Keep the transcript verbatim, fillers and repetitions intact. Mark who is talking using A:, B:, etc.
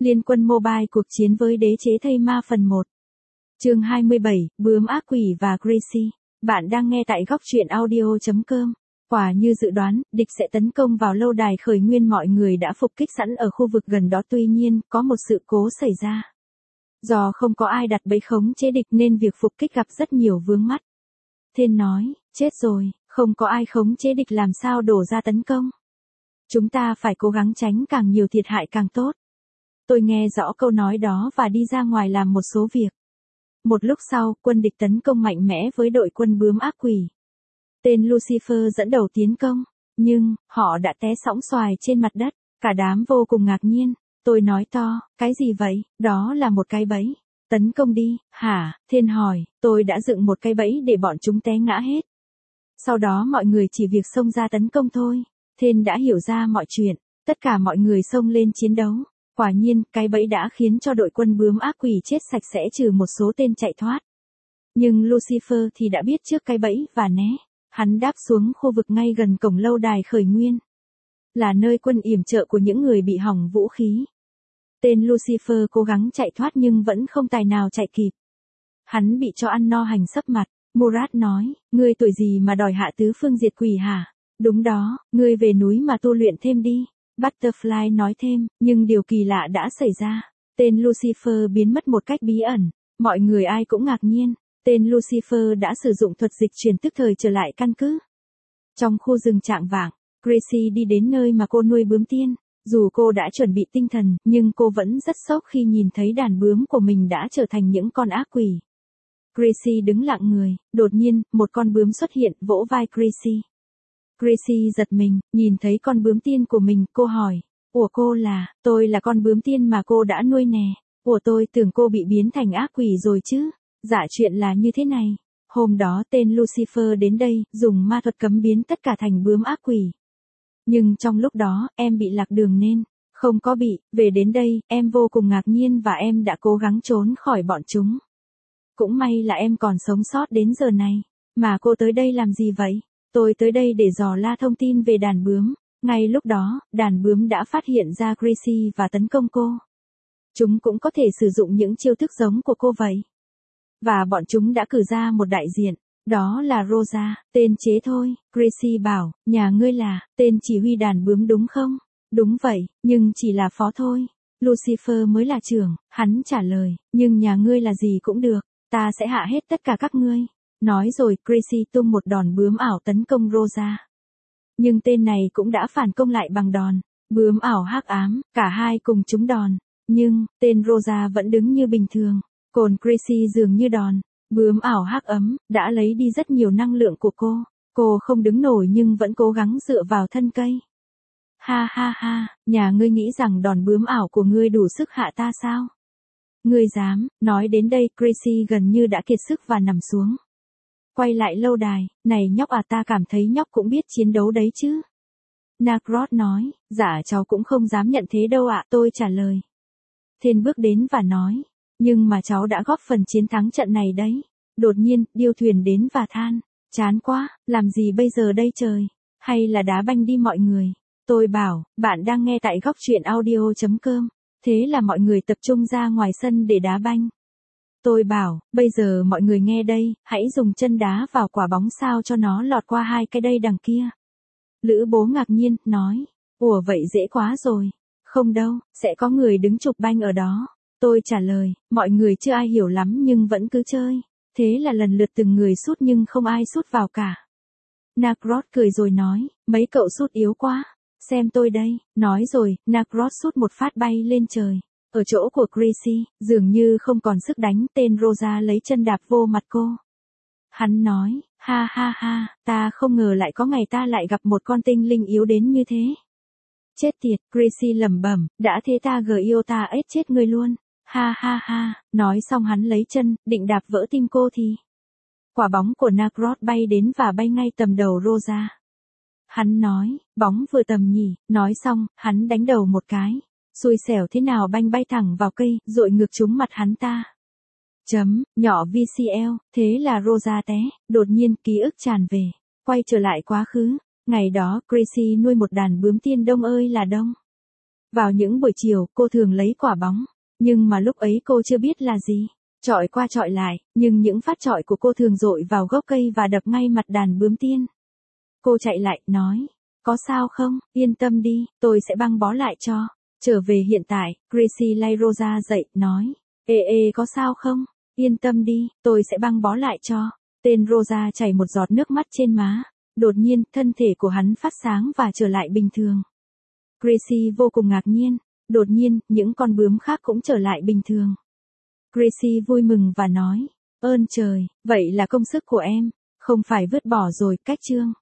A: Liên Quân Mobile cuộc chiến với đế chế thây ma phần một. Chương hai mươi bảy, Bướm ác quỷ và Gracie. Bạn đang nghe tại góc truyện audio chấm com. Quả như dự đoán, địch sẽ tấn công vào lâu đài khởi nguyên, mọi người đã phục kích sẵn ở khu vực gần đó, tuy nhiên, có một sự cố xảy ra. Do không có ai đặt bẫy khống chế địch nên việc phục kích gặp rất nhiều vướng mắt. Thên nói, chết rồi, không có ai khống chế địch làm sao đổ ra tấn công. Chúng ta phải cố gắng tránh càng nhiều thiệt hại càng tốt. Tôi nghe rõ câu nói đó và đi ra ngoài làm một số việc. Một lúc sau, quân địch tấn công mạnh mẽ với đội quân bướm ác quỷ. Tên Lucifer dẫn đầu tiến công, nhưng, họ đã té sõng xoài trên mặt đất, cả đám vô cùng ngạc nhiên. Tôi nói to, cái gì vậy, đó là một cái bẫy. Tấn công đi, hả, Thiên hỏi, tôi đã dựng một cái bẫy để bọn chúng té ngã hết. Sau đó mọi người chỉ việc xông ra tấn công thôi. Thiên đã hiểu ra mọi chuyện, tất cả mọi người xông lên chiến đấu. Quả nhiên, cái bẫy đã khiến cho đội quân bướm ác quỷ chết sạch sẽ trừ một số tên chạy thoát. Nhưng Lucifer thì đã biết trước cái bẫy và né. Hắn đáp xuống khu vực ngay gần cổng lâu đài khởi nguyên. Là nơi quân yểm trợ của những người bị hỏng vũ khí. Tên Lucifer cố gắng chạy thoát nhưng vẫn không tài nào chạy kịp. Hắn bị cho ăn no hành sấp mặt. Murat nói, ngươi tuổi gì mà đòi hạ tứ phương diệt quỷ hả? Đúng đó, ngươi về núi mà tu luyện thêm đi. Butterfly nói thêm, nhưng điều kỳ lạ đã xảy ra. Tên Lucifer biến mất một cách bí ẩn. Mọi người ai cũng ngạc nhiên. Tên Lucifer đã sử dụng thuật dịch chuyển tức thời trở lại căn cứ. Trong khu rừng trạng vạng, Gracie đi đến nơi mà cô nuôi bướm tiên. Dù cô đã chuẩn bị tinh thần, nhưng cô vẫn rất sốc khi nhìn thấy đàn bướm của mình đã trở thành những con ác quỷ. Gracie đứng lặng người, đột nhiên, một con bướm xuất hiện vỗ vai Gracie. Gracie giật mình, nhìn thấy con bướm tiên của mình, cô hỏi, ủa cô là, tôi là con bướm tiên mà cô đã nuôi nè, ủa tôi tưởng cô bị biến thành ác quỷ rồi chứ, dạ chuyện là như thế này, hôm đó tên Lucifer đến đây, dùng ma thuật cấm biến tất cả thành bướm ác quỷ. Nhưng trong lúc đó, em bị lạc đường nên, không có bị, về đến đây, em vô cùng ngạc nhiên và em đã cố gắng trốn khỏi bọn chúng. Cũng may là em còn sống sót đến giờ này, mà cô tới đây làm gì vậy? Tôi tới đây để dò la thông tin về đàn bướm. Ngay lúc đó, đàn bướm đã phát hiện ra Gracie và tấn công cô. Chúng cũng có thể sử dụng những chiêu thức giống của cô vậy. Và bọn chúng đã cử ra một đại diện, đó là Rosa, tên chế thôi. Gracie bảo, nhà ngươi là, tên chỉ huy đàn bướm đúng không? Đúng vậy, nhưng chỉ là phó thôi. Lucifer mới là trưởng, hắn trả lời, nhưng nhà ngươi là gì cũng được, ta sẽ hạ hết tất cả các ngươi. Nói rồi, Gracie tung một đòn bướm ảo tấn công Rosa. Nhưng tên này cũng đã phản công lại bằng đòn bướm ảo hắc ám, cả hai cùng trúng đòn. Nhưng, tên Rosa vẫn đứng như bình thường. Còn Gracie dường như đòn bướm ảo hắc ấm, đã lấy đi rất nhiều năng lượng của cô. Cô không đứng nổi nhưng vẫn cố gắng dựa vào thân cây. Ha ha ha, nhà ngươi nghĩ rằng đòn bướm ảo của ngươi đủ sức hạ ta sao? Ngươi dám, nói đến đây, Gracie gần như đã kiệt sức và nằm xuống. Quay lại lâu đài, này nhóc à, ta cảm thấy nhóc cũng biết chiến đấu đấy chứ. Nakrot nói, dạ cháu cũng không dám nhận thế đâu ạ, tôi trả lời. Thiên bước đến và nói, nhưng mà cháu đã góp phần chiến thắng trận này đấy. Đột nhiên, điêu thuyền đến và than, chán quá, làm gì bây giờ đây trời, hay là đá banh đi mọi người. Tôi bảo, bạn đang nghe tại góc truyện audio chấm com, thế là mọi người tập trung ra ngoài sân để đá banh. Tôi bảo, bây giờ mọi người nghe đây, hãy dùng chân đá vào quả bóng sao cho nó lọt qua hai cái đây đằng kia. Lữ bố ngạc nhiên, nói, ủa vậy dễ quá rồi. Không đâu, sẽ có người đứng chụp banh ở đó. Tôi trả lời, mọi người chưa ai hiểu lắm nhưng vẫn cứ chơi. Thế là lần lượt từng người sút nhưng không ai sút vào cả. Nakrot cười rồi nói, mấy cậu sút yếu quá. Xem tôi đây, nói rồi, Nakrot sút một phát bay lên trời. Ở chỗ của Gracie, dường như không còn sức đánh, tên Rosa lấy chân đạp vô mặt cô. Hắn nói, ha ha ha, ta không ngờ lại có ngày ta lại gặp một con tinh linh yếu đến như thế. Chết tiệt, Gracie lẩm bẩm, đã thế ta gờ yêu ta ết chết ngươi luôn. Ha ha ha, nói xong hắn lấy chân, định đạp vỡ tim cô thì. Quả bóng của Nakrot bay đến và bay ngay tầm đầu Rosa. Hắn nói, bóng vừa tầm nhỉ, nói xong, hắn đánh đầu một cái. Xui xẻo thế nào banh bay thẳng vào cây, dội ngược trúng mặt hắn ta. Chấm, nhỏ vê xê lờ, thế là Rosa té, đột nhiên ký ức tràn về. Quay trở lại quá khứ, ngày đó Gracie nuôi một đàn bướm tiên đông ơi là đông. Vào những buổi chiều, cô thường lấy quả bóng, nhưng mà lúc ấy cô chưa biết là gì. Chọi qua chọi lại, nhưng những phát chọi của cô thường dội vào gốc cây và đập ngay mặt đàn bướm tiên. Cô chạy lại, nói, có sao không, yên tâm đi, tôi sẽ băng bó lại cho. Trở về hiện tại, Gracie lay Rosa dậy, nói, ê ê có sao không, yên tâm đi, tôi sẽ băng bó lại cho. Tên Rosa chảy một giọt nước mắt trên má. Đột nhiên, thân thể của hắn phát sáng và trở lại bình thường. Gracie vô cùng ngạc nhiên. Đột nhiên, những con bướm khác cũng trở lại bình thường. Gracie vui mừng và nói, ơn trời, vậy là công sức của em, không phải vứt bỏ rồi, cách chương.